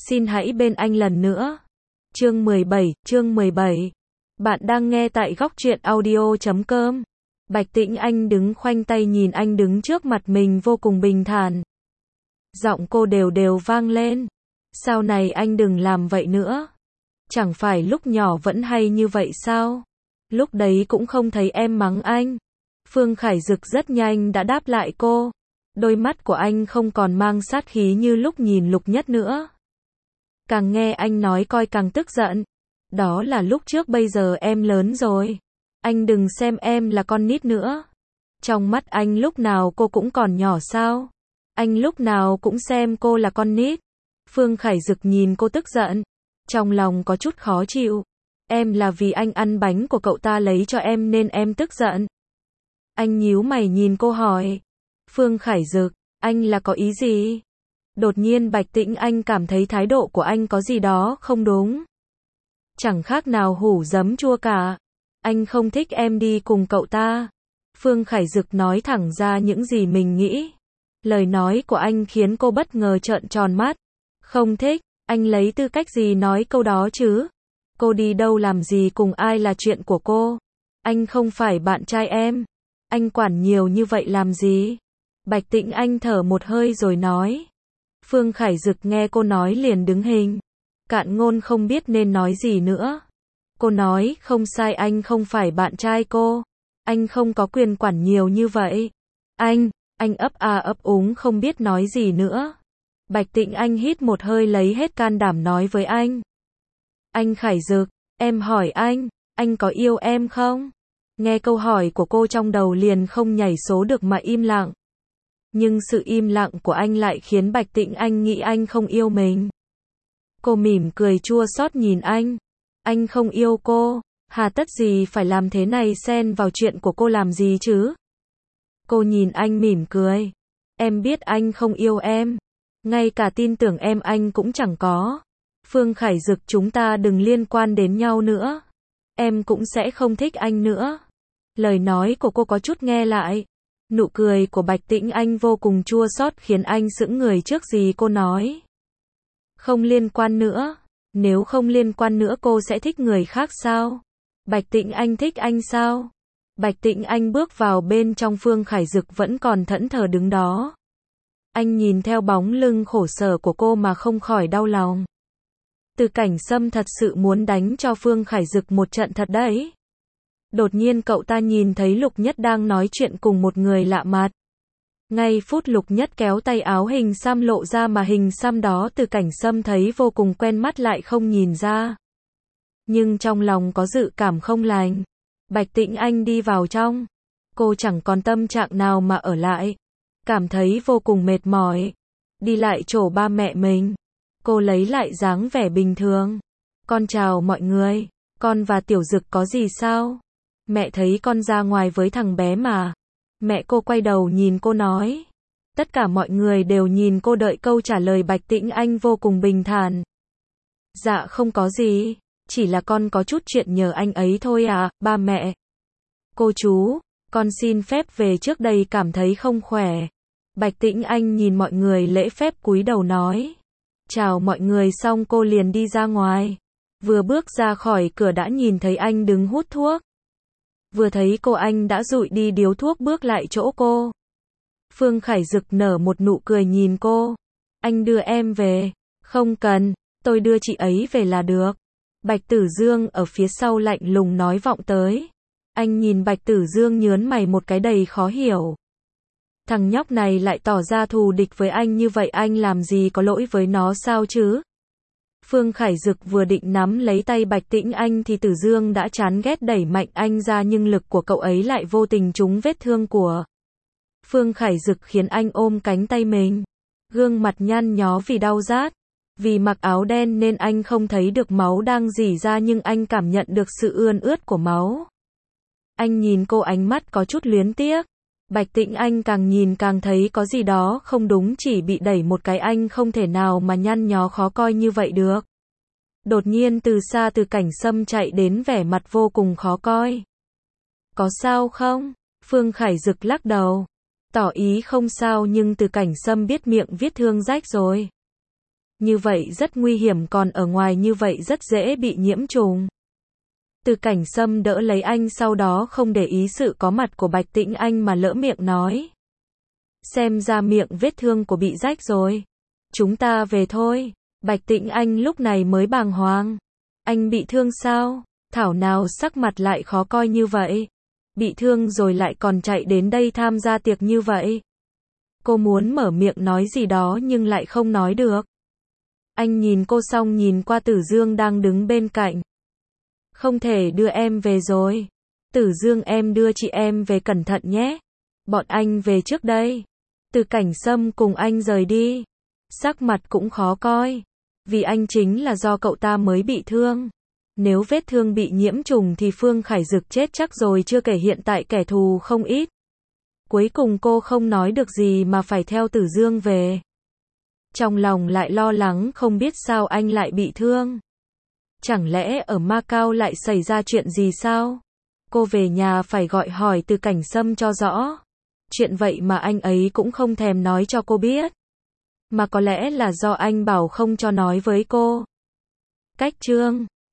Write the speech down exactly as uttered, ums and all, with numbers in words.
Xin hãy bên anh lần nữa. Chương mười bảy, chương mười bảy. Bạn đang nghe tại góc truyện audio chấm com. Bạch Tĩnh Anh đứng khoanh tay nhìn anh đứng trước mặt mình vô cùng bình thản. Giọng cô đều đều vang lên. Sau này anh đừng làm vậy nữa. Chẳng phải lúc nhỏ vẫn hay như vậy sao? Lúc đấy cũng không thấy em mắng anh. Phương Khải Dực rất nhanh đã đáp lại cô. Đôi mắt của anh không còn mang sát khí như lúc nhìn Lục Nhất nữa. Càng nghe anh nói coi càng tức giận. Đó là lúc trước, bây giờ em lớn rồi. Anh đừng xem em là con nít nữa. Trong mắt anh lúc nào cô cũng còn nhỏ sao? Anh lúc nào cũng xem cô là con nít. Phương Khải Dực nhìn cô tức giận. Trong lòng có chút khó chịu. Em là vì anh ăn bánh của cậu ta lấy cho em nên em tức giận. Anh nhíu mày nhìn cô hỏi. Phương Khải Dực, anh là có ý gì? Đột nhiên Bạch Tĩnh Anh cảm thấy thái độ của anh có gì đó không đúng. Chẳng khác nào hủ giấm chua cả. Anh không thích em đi cùng cậu ta. Phương Khải Dực nói thẳng ra những gì mình nghĩ. Lời nói của anh khiến cô bất ngờ trợn tròn mắt. Không thích, anh lấy tư cách gì nói câu đó chứ? Cô đi đâu làm gì cùng ai là chuyện của cô. Anh không phải bạn trai em. Anh quản nhiều như vậy làm gì? Bạch Tĩnh Anh thở một hơi rồi nói. Phương Khải Dực nghe cô nói liền đứng hình. Cạn ngôn không biết nên nói gì nữa. Cô nói không sai, anh không phải bạn trai cô. Anh không có quyền quản nhiều như vậy. Anh, anh ấp a ấp úng không biết nói gì nữa. Bạch Tĩnh Anh hít một hơi lấy hết can đảm nói với anh. Anh Khải Dực, em hỏi anh, anh có yêu em không? Nghe câu hỏi của cô trong đầu liền không nhảy số được mà im lặng. Nhưng sự im lặng của anh lại khiến Bạch Tĩnh Anh nghĩ anh không yêu mình. Cô mỉm cười chua xót nhìn anh. Anh không yêu cô, hà tất gì phải làm thế này, xen vào chuyện của cô làm gì chứ? Cô nhìn anh mỉm cười. Em biết anh không yêu em. Ngay cả tin tưởng em anh cũng chẳng có. Phương Khải Dực, chúng ta đừng liên quan đến nhau nữa. Em cũng sẽ không thích anh nữa. Lời nói của cô có chút nghe lại. Nụ cười của Bạch Tĩnh Anh vô cùng chua xót khiến anh sững người trước gì cô nói. Không liên quan nữa. Nếu không liên quan nữa cô sẽ thích người khác sao? Bạch Tĩnh Anh thích anh sao? Bạch Tĩnh Anh bước vào bên trong, Phương Khải Dực vẫn còn thẫn thờ đứng đó. Anh nhìn theo bóng lưng khổ sở của cô mà không khỏi đau lòng. Từ Cảnh Sâm thật sự muốn đánh cho Phương Khải Dực một trận thật đấy. Đột nhiên cậu ta nhìn thấy Lục Nhất đang nói chuyện cùng một người lạ mặt. Ngay phút Lục Nhất kéo tay áo hình xăm lộ ra mà hình xăm đó Từ Cảnh Sâm thấy vô cùng quen mắt lại không nhìn ra. Nhưng trong lòng có dự cảm không lành. Bạch Tĩnh Anh đi vào trong. Cô chẳng còn tâm trạng nào mà ở lại. Cảm thấy vô cùng mệt mỏi. Đi lại chỗ ba mẹ mình. Cô lấy lại dáng vẻ bình thường. Con chào mọi người. Con và Tiểu Dực có gì sao? Mẹ thấy con ra ngoài với thằng bé mà. Mẹ cô quay đầu nhìn cô nói. Tất cả mọi người đều nhìn cô đợi câu trả lời. Bạch Tĩnh Anh vô cùng bình thản. Dạ không có gì. Chỉ là con có chút chuyện nhờ anh ấy thôi à, ba mẹ. Cô chú, con xin phép về trước đây, cảm thấy không khỏe. Bạch Tĩnh Anh nhìn mọi người lễ phép cúi đầu nói. Chào mọi người xong cô liền đi ra ngoài. Vừa bước ra khỏi cửa đã nhìn thấy anh đứng hút thuốc. Vừa thấy cô anh đã dụi đi điếu thuốc bước lại chỗ cô. Phương Khải Dực nở một nụ cười nhìn cô. Anh đưa em về. Không cần, tôi đưa chị ấy về là được. Bạch Tử Dương ở phía sau lạnh lùng nói vọng tới. Anh nhìn Bạch Tử Dương nhớn mày một cái đầy khó hiểu. Thằng nhóc này lại tỏ ra thù địch với anh như vậy, anh làm gì có lỗi với nó sao chứ? Phương Khải Dực vừa định nắm lấy tay Bạch Tĩnh Anh thì Tử Dương đã chán ghét đẩy mạnh anh ra, nhưng lực của cậu ấy lại vô tình trúng vết thương của Phương Khải Dực khiến anh ôm cánh tay mình. Gương mặt nhăn nhó vì đau rát. Vì mặc áo đen nên anh không thấy được máu đang rỉ ra, nhưng anh cảm nhận được sự ươn ướt của máu. Anh nhìn cô ánh mắt có chút luyến tiếc. Bạch Tĩnh Anh càng nhìn càng thấy có gì đó không đúng, chỉ bị đẩy một cái anh không thể nào mà nhăn nhó khó coi như vậy được. Đột nhiên từ xa Từ Cảnh Sâm chạy đến, vẻ mặt vô cùng khó coi. Có sao không? Phương Khải Dực lắc đầu. Tỏ ý không sao, nhưng Từ Cảnh Sâm biết miệng vết thương rách rồi. Như vậy rất nguy hiểm, còn ở ngoài như vậy rất dễ bị nhiễm trùng. Từ Cảnh Sâm đỡ lấy anh, sau đó không để ý sự có mặt của Bạch Tĩnh Anh mà lỡ miệng nói. Xem ra miệng vết thương của bị rách rồi. Chúng ta về thôi. Bạch Tĩnh Anh lúc này mới bàng hoàng. Anh bị thương sao? Thảo nào sắc mặt lại khó coi như vậy. Bị thương rồi lại còn chạy đến đây tham gia tiệc như vậy. Cô muốn mở miệng nói gì đó nhưng lại không nói được. Anh nhìn cô xong nhìn qua Tử Dương đang đứng bên cạnh. Không thể đưa em về rồi. Tử Dương, em đưa chị em về cẩn thận nhé. Bọn anh về trước đây. Từ Cảnh Sâm cùng anh rời đi. Sắc mặt cũng khó coi. Vì anh chính là do cậu ta mới bị thương. Nếu vết thương bị nhiễm trùng thì Phương Khải Dực chết chắc rồi, chưa kể hiện tại kẻ thù không ít. Cuối cùng cô không nói được gì mà phải theo Tử Dương về. Trong lòng lại lo lắng không biết sao anh lại bị thương. Chẳng lẽ ở Macau lại xảy ra chuyện gì sao? Cô về nhà phải gọi hỏi Từ Cảnh Sâm cho rõ. Chuyện vậy mà anh ấy cũng không thèm nói cho cô biết. Mà có lẽ là do anh bảo không cho nói với cô. Cách chương